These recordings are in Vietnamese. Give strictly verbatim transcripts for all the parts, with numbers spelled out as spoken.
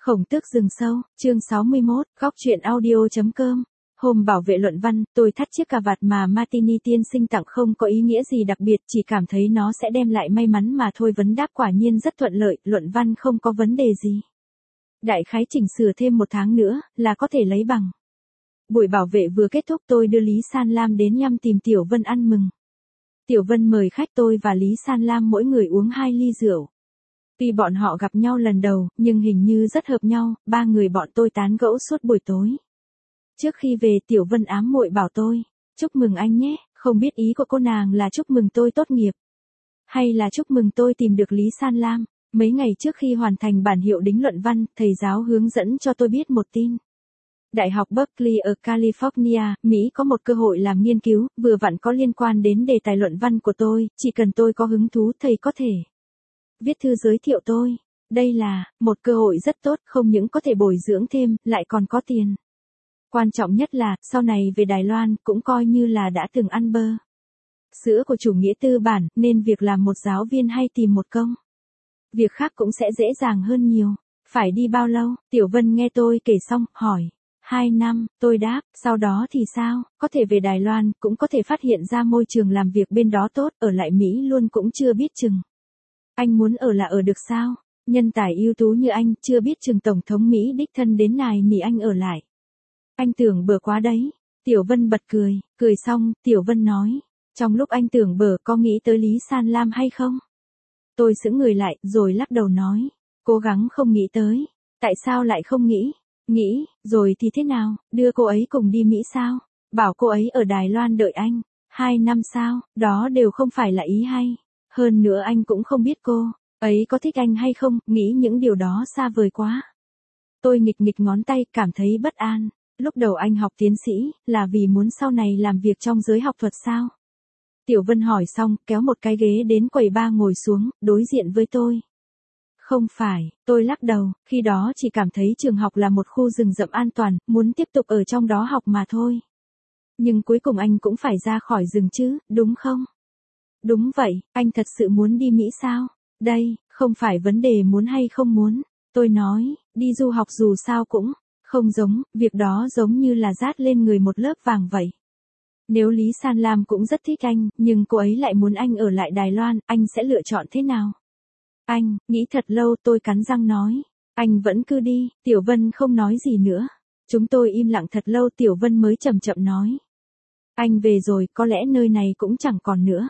Khổng Tước rừng sâu, chương sáu mươi mốt, góc truyện audio chấm com. Hôm bảo vệ luận văn, tôi thắt chiếc cà vạt mà Martini tiên sinh tặng không có ý nghĩa gì đặc biệt, chỉ cảm thấy nó sẽ đem lại may mắn mà thôi. Vấn đáp quả nhiên rất thuận lợi, luận văn không có vấn đề gì. Đại khái chỉnh sửa thêm một tháng nữa, là có thể lấy bằng. Buổi bảo vệ vừa kết thúc, tôi đưa Lý San Lam đến nhăm tìm Tiểu Vân ăn mừng. Tiểu Vân mời khách tôi và Lý San Lam mỗi người uống hai ly rượu. Tuy bọn họ gặp nhau lần đầu, nhưng hình như rất hợp nhau, ba người bọn tôi tán gẫu suốt buổi tối. Trước khi về, Tiểu Vân ám muội bảo tôi, chúc mừng anh nhé, không biết ý của cô nàng là chúc mừng tôi tốt nghiệp, hay là chúc mừng tôi tìm được Lý San Lam. Mấy ngày trước khi hoàn thành bản hiệu đính luận văn, thầy giáo hướng dẫn cho tôi biết một tin. Đại học Berkeley ở California, Mỹ có một cơ hội làm nghiên cứu, vừa vặn có liên quan đến đề tài luận văn của tôi, chỉ cần tôi có hứng thú thầy có thể viết thư giới thiệu tôi. Đây là một cơ hội rất tốt, không những có thể bồi dưỡng thêm, lại còn có tiền. Quan trọng nhất là, sau này về Đài Loan, cũng coi như là đã từng ăn bơ sữa của chủ nghĩa tư bản, nên việc làm một giáo viên hay tìm một công việc khác cũng sẽ dễ dàng hơn nhiều. Phải đi bao lâu? Tiểu Vân nghe tôi kể xong, hỏi. Hai năm, tôi đáp, sau đó thì sao? Có thể về Đài Loan, cũng có thể phát hiện ra môi trường làm việc bên đó tốt, ở lại Mỹ luôn cũng chưa biết chừng. Anh muốn ở là ở được sao? Nhân tài ưu tú như anh, chưa biết chừng Tổng thống Mỹ đích thân đến nài nỉ anh ở lại. Anh tưởng bừa quá đấy. Tiểu Vân bật cười, cười xong, Tiểu Vân nói. Trong lúc anh tưởng bừa, có nghĩ tới Lý San Lam hay không? Tôi sững người lại, rồi lắc đầu nói. Cố gắng không nghĩ tới. Tại sao lại không nghĩ? Nghĩ, rồi thì thế nào? Đưa cô ấy cùng đi Mỹ sao? Bảo cô ấy ở Đài Loan đợi anh. Hai năm sao? Đó đều không phải là ý hay. Hơn nữa anh cũng không biết cô ấy có thích anh hay không, nghĩ những điều đó xa vời quá. Tôi nghịch nghịch ngón tay, cảm thấy bất an. Lúc đầu anh học tiến sĩ, là vì muốn sau này làm việc trong giới học thuật sao? Tiểu Vân hỏi xong, kéo một cái ghế đến quầy bar ngồi xuống, đối diện với tôi. Không phải, tôi lắc đầu, khi đó chỉ cảm thấy trường học là một khu rừng rậm an toàn, muốn tiếp tục ở trong đó học mà thôi. Nhưng cuối cùng anh cũng phải ra khỏi rừng chứ, đúng không? Đúng vậy, anh thật sự muốn đi Mỹ sao? Đây, không phải vấn đề muốn hay không muốn. Tôi nói, đi du học dù sao cũng không giống, việc đó giống như là dát lên người một lớp vàng vậy. Nếu Lý San Lam cũng rất thích anh, nhưng cô ấy lại muốn anh ở lại Đài Loan, anh sẽ lựa chọn thế nào? Anh, nghĩ thật lâu, tôi cắn răng nói. Anh vẫn cứ đi. Tiểu Vân không nói gì nữa. Chúng tôi im lặng thật lâu, Tiểu Vân mới chậm chậm nói. Anh về rồi, có lẽ nơi này cũng chẳng còn nữa.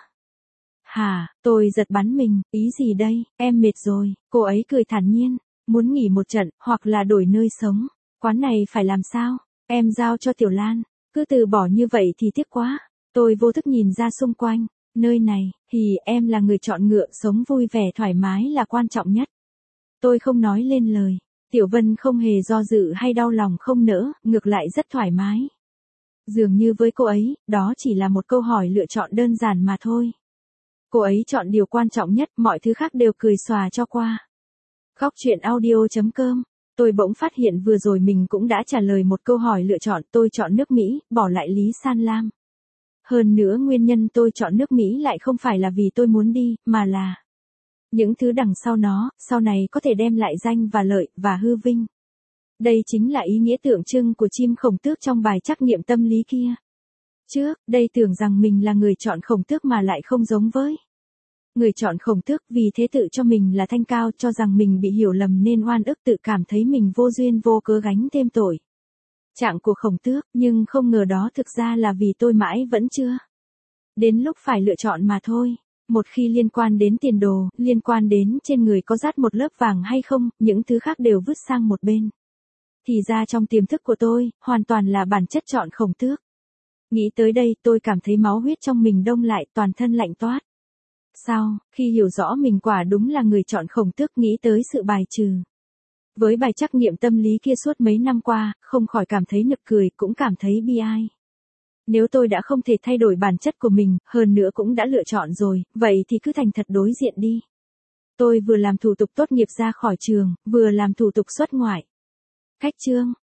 Hả, tôi giật bắn mình, ý gì đây, em mệt rồi. Cô ấy cười thản nhiên. Muốn nghỉ một trận, hoặc là đổi nơi sống. Quán này phải làm sao? Em giao cho Tiểu Lan. Cứ từ bỏ như vậy thì tiếc quá. Tôi vô thức nhìn ra xung quanh. Nơi này, thì em là người chọn ngựa, sống vui vẻ thoải mái là quan trọng nhất. Tôi không nói lên lời. Tiểu Vân không hề do dự hay đau lòng không nỡ, ngược lại rất thoải mái. Dường như với cô ấy, đó chỉ là một câu hỏi lựa chọn đơn giản mà thôi. Cô ấy chọn điều quan trọng nhất, mọi thứ khác đều cười xòa cho qua. Góc truyện audio chấm com. Tôi bỗng phát hiện vừa rồi mình cũng đã trả lời một câu hỏi lựa chọn, tôi chọn nước Mỹ, bỏ lại Lý San Lam. Hơn nữa nguyên nhân tôi chọn nước Mỹ lại không phải là vì tôi muốn đi, mà là những thứ đằng sau nó, sau này có thể đem lại danh và lợi, và hư vinh. Đây chính là ý nghĩa tượng trưng của chim Khổng Tước trong bài trắc nghiệm tâm lý kia. Trước, đây tưởng rằng mình là người chọn Khổng Tước mà lại không giống với người chọn Khổng Tước, vì thế tự cho mình là thanh cao, cho rằng mình bị hiểu lầm nên oan ức, tự cảm thấy mình vô duyên vô cớ gánh thêm tội trạng của Khổng Tước, nhưng không ngờ đó thực ra là vì tôi mãi vẫn chưa đến lúc phải lựa chọn mà thôi. Một khi liên quan đến tiền đồ, liên quan đến trên người có dát một lớp vàng hay không, những thứ khác đều vứt sang một bên. Thì ra trong tiềm thức của tôi, hoàn toàn là bản chất chọn Khổng Tước. Nghĩ tới đây, tôi cảm thấy máu huyết trong mình đông lại, toàn thân lạnh toát. Sau, khi hiểu rõ mình quả đúng là người chọn Khổng Tước, nghĩ tới sự bài trừ với bài trắc nghiệm tâm lý kia suốt mấy năm qua, không khỏi cảm thấy nực cười, cũng cảm thấy bi ai. Nếu tôi đã không thể thay đổi bản chất của mình, hơn nữa cũng đã lựa chọn rồi, vậy thì cứ thành thật đối diện đi. Tôi vừa làm thủ tục tốt nghiệp ra khỏi trường, vừa làm thủ tục xuất ngoại. Cách chương